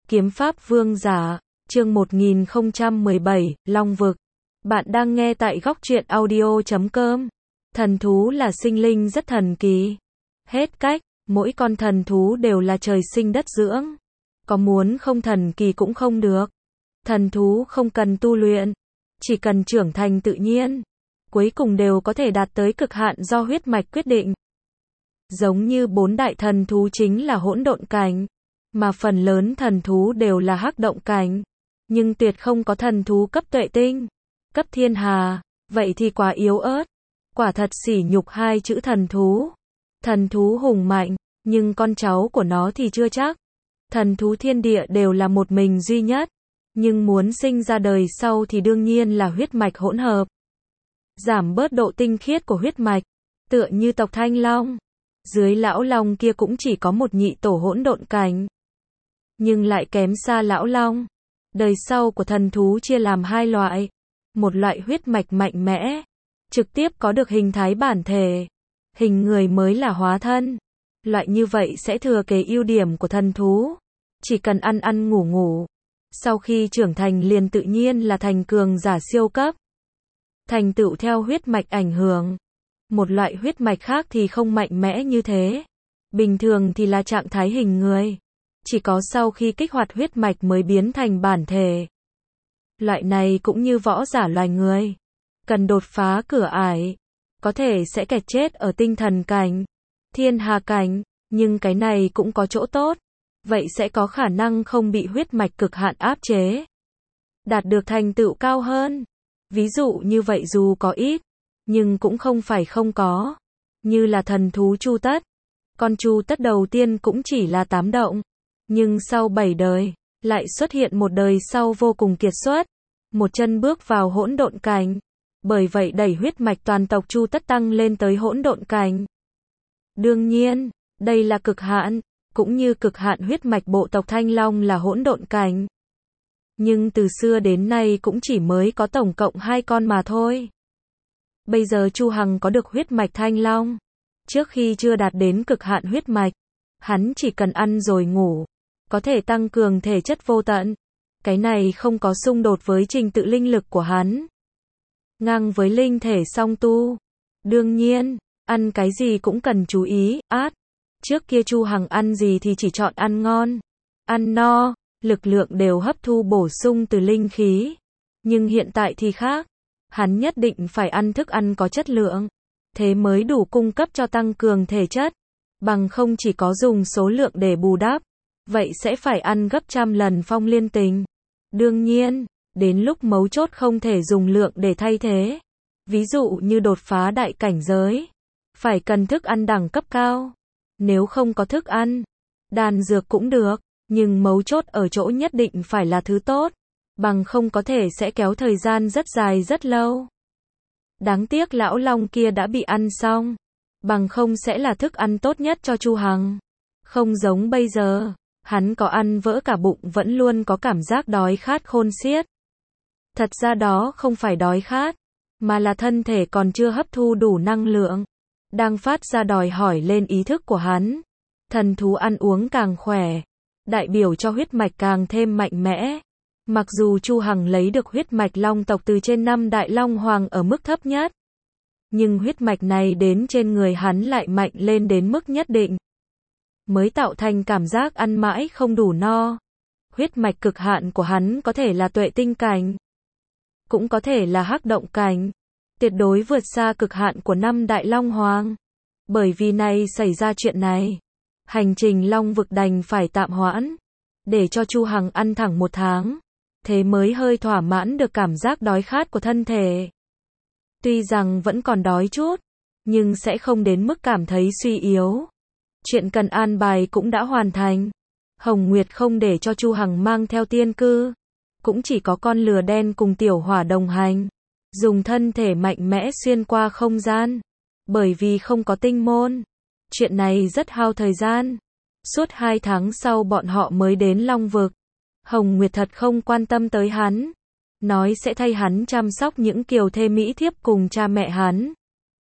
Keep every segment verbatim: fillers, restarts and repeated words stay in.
Kiếm Pháp Vương Giả, chương một nghìn không trăm mười bảy, Long Vực. Bạn đang nghe tại góc truyện audio chấm com. Thần thú là sinh linh rất thần kỳ. Hết cách, mỗi con thần thú đều là trời sinh đất dưỡng. Có muốn không thần kỳ cũng không được. Thần thú không cần tu luyện, chỉ cần trưởng thành tự nhiên, cuối cùng đều có thể đạt tới cực hạn do huyết mạch quyết định. Giống như bốn đại thần thú chính là hỗn độn cảnh, mà phần lớn thần thú đều là hắc động cảnh, nhưng tuyệt không có thần thú cấp tuệ tinh, cấp thiên hà, vậy thì quá yếu ớt. Quả thật sỉ nhục hai chữ thần thú. Thần thú hùng mạnh, nhưng con cháu của nó thì chưa chắc. Thần thú thiên địa đều là một mình duy nhất, nhưng muốn sinh ra đời sau thì đương nhiên là huyết mạch hỗn hợp. Giảm bớt độ tinh khiết của huyết mạch, tựa như tộc Thanh Long. Dưới lão long kia cũng chỉ có một nhị tổ hỗn độn cảnh, nhưng lại kém xa lão long. Đời sau của thần thú chia làm hai loại. Một loại huyết mạch mạnh mẽ, trực tiếp có được hình thái bản thể, hình người mới là hóa thân. Loại như vậy sẽ thừa kế ưu điểm của thần thú, chỉ cần ăn ăn ngủ ngủ, sau khi trưởng thành liền tự nhiên là thành cường giả siêu cấp. Thành tựu theo huyết mạch ảnh hưởng. Một loại huyết mạch khác thì không mạnh mẽ như thế. Bình thường thì là trạng thái hình người, chỉ có sau khi kích hoạt huyết mạch mới biến thành bản thể. Loại này cũng như võ giả loài người, cần đột phá cửa ải, có thể sẽ kẹt chết ở tinh thần cảnh, thiên hà cảnh, nhưng cái này cũng có chỗ tốt, vậy sẽ có khả năng không bị huyết mạch cực hạn áp chế, đạt được thành tựu cao hơn. Ví dụ như vậy dù có ít, nhưng cũng không phải không có, như là thần thú Chu Tất. Con Chu Tất đầu tiên cũng chỉ là tám động, nhưng sau bảy đời, lại xuất hiện một đời sau vô cùng kiệt xuất, một chân bước vào hỗn độn cảnh, bởi vậy đẩy huyết mạch toàn tộc Chu Tất tăng lên tới hỗn độn cảnh. Đương nhiên, đây là cực hạn, cũng như cực hạn huyết mạch bộ tộc Thanh Long là hỗn độn cảnh. Nhưng từ xưa đến nay cũng chỉ mới có tổng cộng hai con mà thôi. Bây giờ Chu Hằng có được huyết mạch Thanh Long. Trước khi chưa đạt đến cực hạn huyết mạch, hắn chỉ cần ăn rồi ngủ, có thể tăng cường thể chất vô tận. Cái này không có xung đột với trình tự linh lực của hắn. Ngang với linh thể song tu. Đương nhiên, ăn cái gì cũng cần chú ý, át. Trước kia Chu Hằng ăn gì thì chỉ chọn ăn ngon, ăn no, lực lượng đều hấp thu bổ sung từ linh khí. Nhưng hiện tại thì khác. Hắn nhất định phải ăn thức ăn có chất lượng, thế mới đủ cung cấp cho tăng cường thể chất, bằng không chỉ có dùng số lượng để bù đắp, vậy sẽ phải ăn gấp trăm lần phong liên tình. Đương nhiên, đến lúc mấu chốt không thể dùng lượng để thay thế. Ví dụ như đột phá đại cảnh giới, phải cần thức ăn đẳng cấp cao. Nếu không có thức ăn, đan dược cũng được, nhưng mấu chốt ở chỗ nhất định phải là thứ tốt, bằng không có thể sẽ kéo thời gian rất dài rất lâu. Đáng tiếc lão long kia đã bị ăn xong, bằng không sẽ là thức ăn tốt nhất cho Chu Hằng. Không giống bây giờ, hắn có ăn vỡ cả bụng vẫn luôn có cảm giác đói khát khôn xiết. Thật ra đó không phải đói khát, mà là thân thể còn chưa hấp thu đủ năng lượng, đang phát ra đòi hỏi lên ý thức của hắn. Thần thú ăn uống càng khỏe, đại biểu cho huyết mạch càng thêm mạnh mẽ. Mặc dù Chu Hằng lấy được huyết mạch long tộc từ trên năm đại long hoàng ở mức thấp nhất, nhưng huyết mạch này đến trên người hắn lại mạnh lên đến mức nhất định, mới tạo thành cảm giác ăn mãi không đủ no. Huyết mạch cực hạn của hắn có thể là tuệ tinh cảnh, cũng có thể là hắc động cảnh, tuyệt đối vượt xa cực hạn của năm đại long hoàng. Bởi vì này xảy ra chuyện này, hành trình Long Vực đành phải tạm hoãn, để cho Chu Hằng ăn thẳng một tháng. Thế mới hơi thỏa mãn được cảm giác đói khát của thân thể. Tuy rằng vẫn còn đói chút, nhưng sẽ không đến mức cảm thấy suy yếu. Chuyện cần an bài cũng đã hoàn thành. Hồng Nguyệt không để cho Chu Hằng mang theo tiên cư, cũng chỉ có con lừa đen cùng tiểu hỏa đồng hành, dùng thân thể mạnh mẽ xuyên qua không gian, bởi vì không có tinh môn. Chuyện này rất hao thời gian. Suốt hai tháng sau bọn họ mới đến Long Vực. Hồng Nguyệt thật không quan tâm tới hắn, nói sẽ thay hắn chăm sóc những kiều thê mỹ thiếp cùng cha mẹ hắn.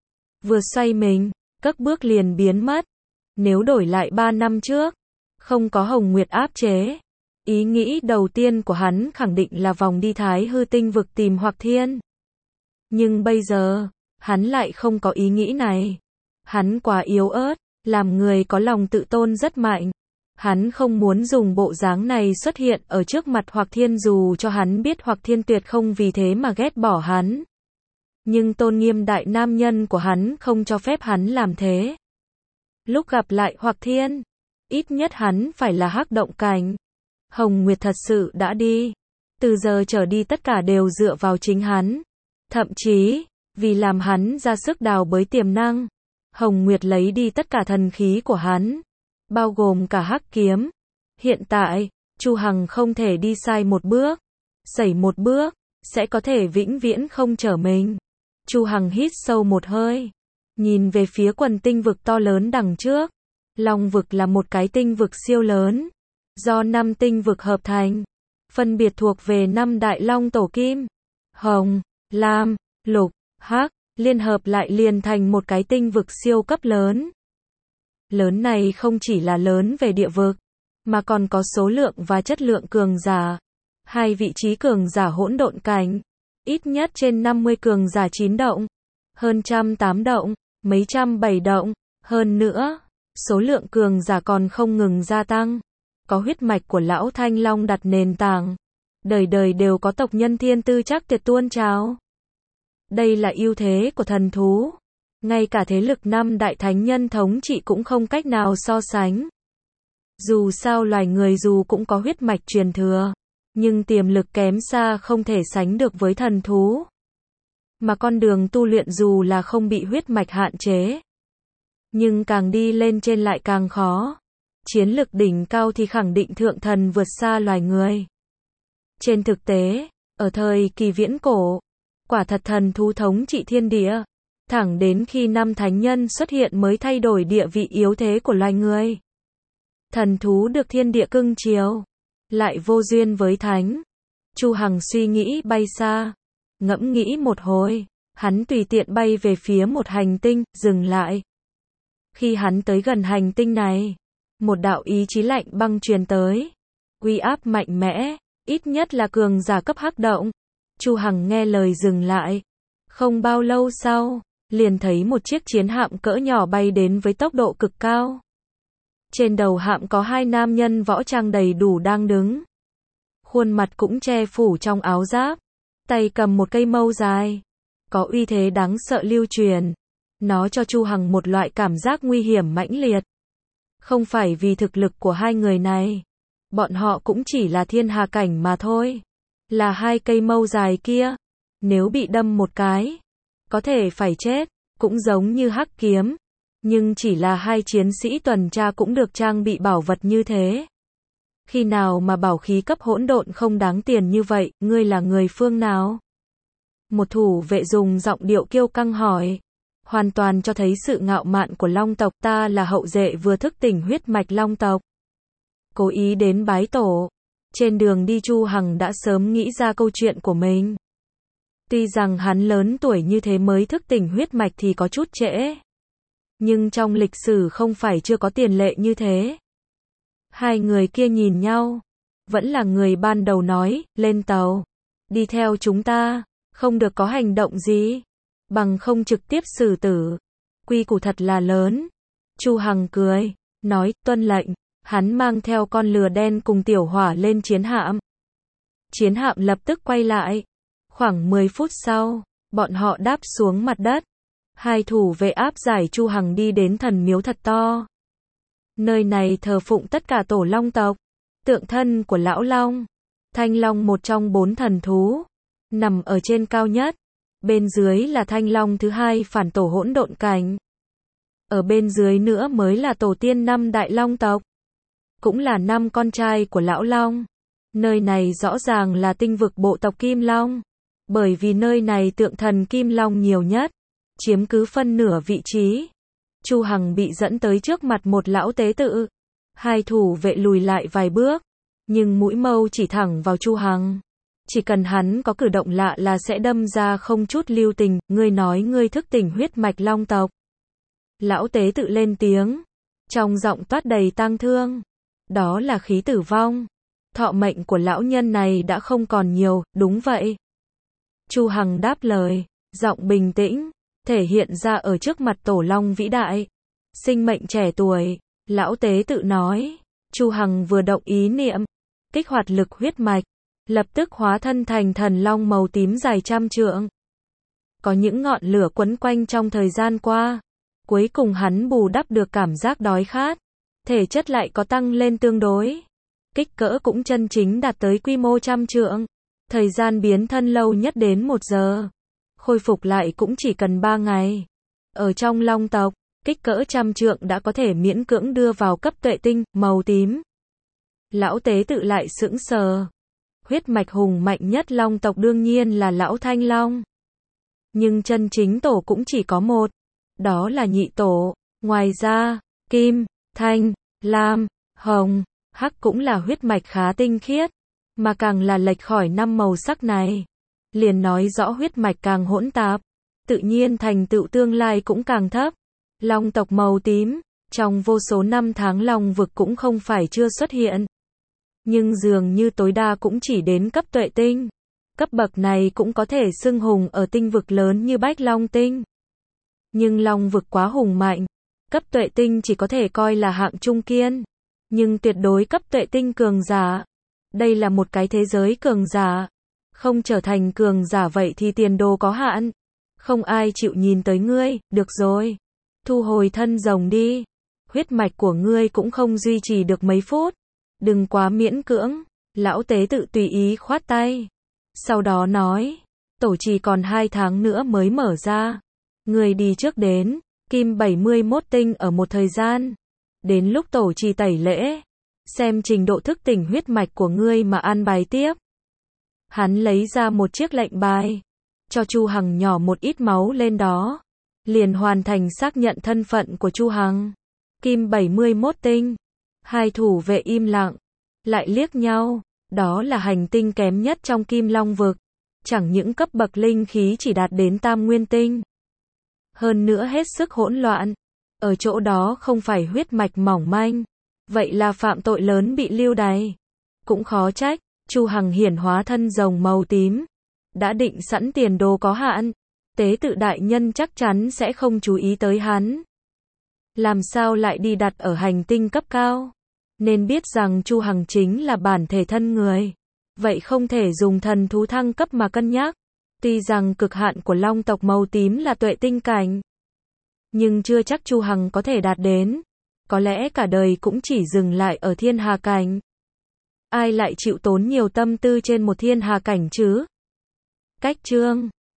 Vừa xoay mình, cất bước liền biến mất. Nếu đổi lại ba năm trước, không có Hồng Nguyệt áp chế, Ý nghĩ đầu tiên của hắn khẳng định là vòng đi Thái Hư tinh vực tìm Hoặc Thiên. Nhưng bây giờ, hắn lại không có ý nghĩ này. Hắn quá yếu ớt, làm người có lòng tự tôn rất mạnh. Hắn không muốn dùng bộ dáng này xuất hiện ở trước mặt Hoặc Thiên dù cho hắn biết Hoặc Thiên tuyệt không vì thế mà ghét bỏ hắn. Nhưng tôn nghiêm đại nam nhân của hắn không cho phép hắn làm thế. Lúc gặp lại Hoặc Thiên, ít nhất hắn phải là hắc động cảnh. Hồng Nguyệt thật sự đã đi. Từ giờ trở đi tất cả đều dựa vào chính hắn. Thậm chí, vì làm hắn ra sức đào bới tiềm năng, Hồng Nguyệt lấy đi tất cả thần khí của hắn, bao gồm cả hắc kiếm. Hiện tại, Chu Hằng không thể đi sai một bước, sẩy một bước, sẽ có thể vĩnh viễn không trở mình. Chu Hằng hít sâu một hơi, nhìn về phía quần tinh vực to lớn đằng trước. Long vực là một cái tinh vực siêu lớn, do năm tinh vực hợp thành, phân biệt thuộc về năm đại long tổ kim, hồng, lam, lục, hắc, liên hợp lại liền thành một cái tinh vực siêu cấp lớn. Lớn này không chỉ là lớn về địa vực, mà còn có số lượng và chất lượng cường giả. Hai vị trí cường giả hỗn độn cảnh, ít nhất trên năm mươi cường giả chín động, hơn trăm tám động, mấy trăm bảy động, hơn nữa, số lượng cường giả còn không ngừng gia tăng. Có huyết mạch của lão Thanh Long đặt nền tảng, đời đời đều có tộc nhân thiên tư chắc tuyệt tuôn trào. Đây là ưu thế của thần thú, ngay cả thế lực năm đại thánh nhân thống trị cũng không cách nào so sánh. Dù sao loài người dù cũng có huyết mạch truyền thừa, nhưng tiềm lực kém xa không thể sánh được với thần thú. Mà con đường tu luyện dù là không bị huyết mạch hạn chế, nhưng càng đi lên trên lại càng khó. Chiến lực đỉnh cao thì khẳng định thượng thần vượt xa loài người. Trên thực tế, ở thời kỳ viễn cổ, quả thật thần thú thống trị thiên địa, thẳng đến khi năm thánh nhân xuất hiện mới thay đổi địa vị yếu thế của loài người. Thần thú được thiên địa cưng chiều, lại vô duyên với thánh. Chu Hằng suy nghĩ bay xa, ngẫm nghĩ một hồi, hắn tùy tiện bay về phía một hành tinh, dừng lại. Khi hắn tới gần hành tinh này, một đạo ý chí lạnh băng truyền tới, uy áp mạnh mẽ, ít nhất là cường giả cấp hắc động. Chu Hằng nghe lời dừng lại. Không bao lâu sau, liền thấy một chiếc chiến hạm cỡ nhỏ bay đến với tốc độ cực cao. Trên đầu hạm có hai nam nhân võ trang đầy đủ đang đứng. Khuôn mặt cũng che phủ trong áo giáp, tay cầm một cây mâu dài, có uy thế đáng sợ lưu truyền. Nó cho Chu Hằng một loại cảm giác nguy hiểm mãnh liệt. Không phải vì thực lực của hai người này, bọn họ cũng chỉ là thiên hà cảnh mà thôi. Là hai cây mâu dài kia, nếu bị đâm một cái, có thể phải chết, cũng giống như hắc kiếm. Nhưng chỉ là hai chiến sĩ tuần tra cũng được trang bị bảo vật như thế. Khi nào mà bảo khí cấp hỗn độn không đáng tiền như vậy, ngươi là người phương nào? Một thủ vệ dùng giọng điệu kiêu căng hỏi. Hoàn toàn cho thấy sự ngạo mạn của Long tộc. Ta là hậu duệ vừa thức tỉnh huyết mạch Long tộc. Cố ý đến bái tổ. Trên đường đi Chu Hằng đã sớm nghĩ ra câu chuyện của mình. Tuy rằng hắn lớn tuổi như thế mới thức tỉnh huyết mạch thì có chút trễ. Nhưng trong lịch sử không phải chưa có tiền lệ như thế. Hai người kia nhìn nhau. Vẫn là người ban đầu nói, lên tàu. Đi theo chúng ta, không được có hành động gì. Bằng không trực tiếp xử tử. Quy củ thật là lớn. Chu Hằng cười, nói, tuân lệnh. Hắn mang theo con lừa đen cùng tiểu hỏa lên chiến hạm. Chiến hạm lập tức quay lại. Khoảng mười phút sau, bọn họ đáp xuống mặt đất. Hai thủ vệ áp giải Chu Hằng đi đến thần miếu thật to. Nơi này thờ phụng tất cả tổ long tộc. Tượng thân của lão long, Thanh Long một trong bốn thần thú, nằm ở trên cao nhất. Bên dưới là Thanh Long thứ hai phản tổ hỗn độn cảnh. Ở bên dưới nữa mới là tổ tiên năm đại long tộc. Cũng là năm con trai của lão long. Nơi này rõ ràng là tinh vực bộ tộc Kim Long. Bởi vì nơi này tượng thần Kim Long nhiều nhất, chiếm cứ phân nửa vị trí. Chu Hằng bị dẫn tới trước mặt một lão tế tự. Hai thủ vệ lùi lại vài bước, nhưng mũi mâu chỉ thẳng vào Chu Hằng. Chỉ cần hắn có cử động lạ là sẽ đâm ra không chút lưu tình. Ngươi nói ngươi thức tỉnh huyết mạch long tộc. Lão tế tự lên tiếng, trong giọng toát đầy tang thương. Đó là khí tử vong. thọ mệnh của lão nhân này đã không còn nhiều, đúng vậy. Chu Hằng đáp lời, giọng bình tĩnh, thể hiện ra ở trước mặt tổ long vĩ đại. Sinh mệnh trẻ tuổi, lão tế tự nói. Chu Hằng vừa động ý niệm, kích hoạt lực huyết mạch, lập tức hóa thân thành thần long màu tím dài trăm trượng. Có những ngọn lửa quấn quanh trong thời gian qua. Cuối cùng hắn bù đắp được cảm giác đói khát. Thể chất lại có tăng lên tương đối. Kích cỡ cũng chân chính đạt tới quy mô trăm trượng. Thời gian biến thân lâu nhất đến một giờ. Khôi phục lại cũng chỉ cần ba ngày. Ở trong long tộc, kích cỡ trăm trượng đã có thể miễn cưỡng đưa vào cấp tuệ tinh, màu tím. Lão tế tự lại sững sờ. Huyết mạch hùng mạnh nhất long tộc đương nhiên là lão Thanh Long. Nhưng chân chính tổ cũng chỉ có một. Đó là nhị tổ. Ngoài ra, kim, thanh, lam, hồng, hắc cũng là huyết mạch khá tinh khiết. Mà càng là lệch khỏi năm màu sắc này. Liền nói rõ huyết mạch càng hỗn tạp. Tự nhiên thành tựu tương lai cũng càng thấp. Long tộc màu tím, trong vô số năm tháng long vực cũng không phải chưa xuất hiện. Nhưng dường như tối đa cũng chỉ đến cấp tuệ tinh. Cấp bậc này cũng có thể xưng hùng ở tinh vực lớn như Bách Long Tinh. Nhưng long vực quá hùng mạnh. Cấp tuệ tinh chỉ có thể coi là hạng trung kiên. Nhưng tuyệt đối cấp tuệ tinh cường giả. Đây là một cái thế giới cường giả. Không trở thành cường giả vậy thì tiền đồ có hạn. Không ai chịu nhìn tới ngươi, được rồi. Thu hồi thân rồng đi. Huyết mạch của ngươi cũng không duy trì được mấy phút. Đừng quá miễn cưỡng. Lão tế tự tùy ý khoát tay. Sau đó nói. Tổ trì còn hai tháng nữa mới mở ra. Ngươi đi trước đến. Kim bảy mươi mốt tinh ở một thời gian. Đến lúc tổ trì tẩy lễ. Xem trình độ thức tỉnh huyết mạch của ngươi mà an bài tiếp. Hắn lấy ra một chiếc lệnh bài. Cho Chu Hằng nhỏ một ít máu lên đó. Liền hoàn thành xác nhận thân phận của Chu Hằng. Kim bảy mươi mốt tinh. Hai thủ vệ im lặng. Lại liếc nhau. Đó là hành tinh kém nhất trong Kim Long vực. Chẳng những cấp bậc linh khí chỉ đạt đến tam nguyên tinh. Hơn nữa hết sức hỗn loạn. Ở chỗ đó không phải huyết mạch mỏng manh. Vậy là phạm tội lớn bị lưu đày. Cũng khó trách. Chu Hằng hiển hóa thân rồng màu tím. Đã định sẵn tiền đồ có hạn. Tế tự đại nhân chắc chắn sẽ không chú ý tới hắn. Làm sao lại đi đặt ở hành tinh cấp cao? Nên biết rằng Chu Hằng chính là bản thể thân người. Vậy không thể dùng thần thú thăng cấp mà cân nhắc. Tuy rằng cực hạn của long tộc màu tím là tuệ tinh cảnh. Nhưng chưa chắc Chu Hằng có thể đạt đến. Có lẽ cả đời cũng chỉ dừng lại ở thiên hà cảnh. Ai lại chịu tốn nhiều tâm tư trên một thiên hà cảnh chứ? Cách chương